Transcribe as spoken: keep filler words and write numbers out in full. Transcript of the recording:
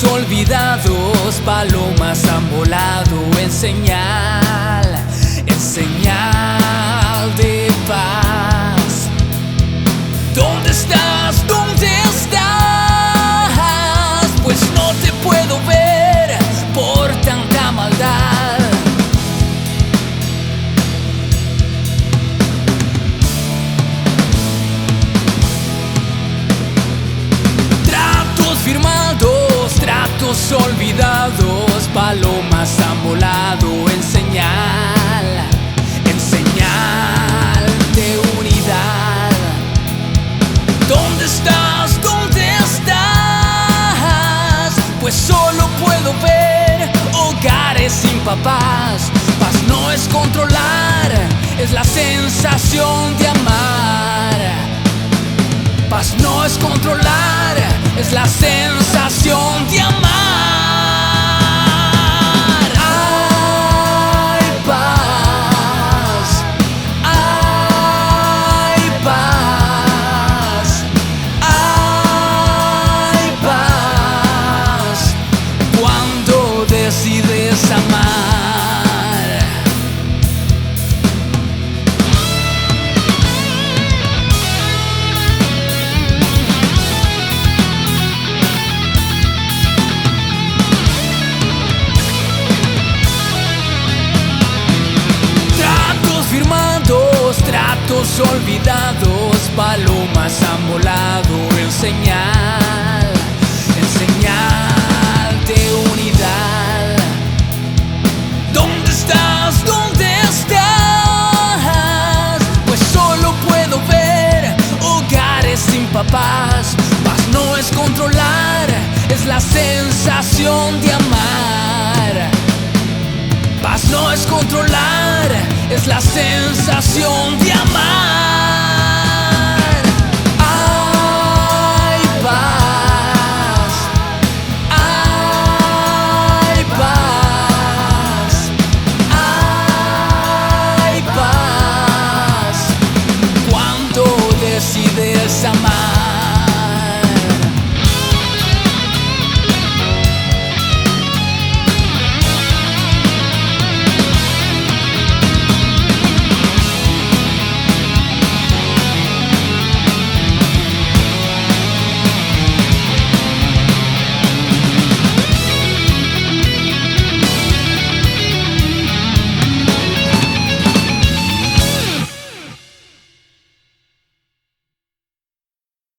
olvidados, palomas han volado en señal, en señal de paz. ¿Dónde estás? ¿Dónde estás? Pues no te puedo ver por tanta maldad. Tratos firmados, tratos olvidados, palomas han volado en señal, en señal de unidad. ¿Dónde estás? ¿Dónde estás? Pues solo puedo ver hogares sin papás. Paz no es controlar, es la sensación de amar. Paz no es controlar, es la sensación de amar. Hay paz, hay paz, hay paz cuando decides amar. Tratos olvidados, palomas han volado en señal, en señal de unidad. ¿Dónde estás? ¿Dónde estás? Pues solo puedo ver hogares sin papás. Paz no es controlar, es la sensación de amar. Paz no es controlar, es la sensación de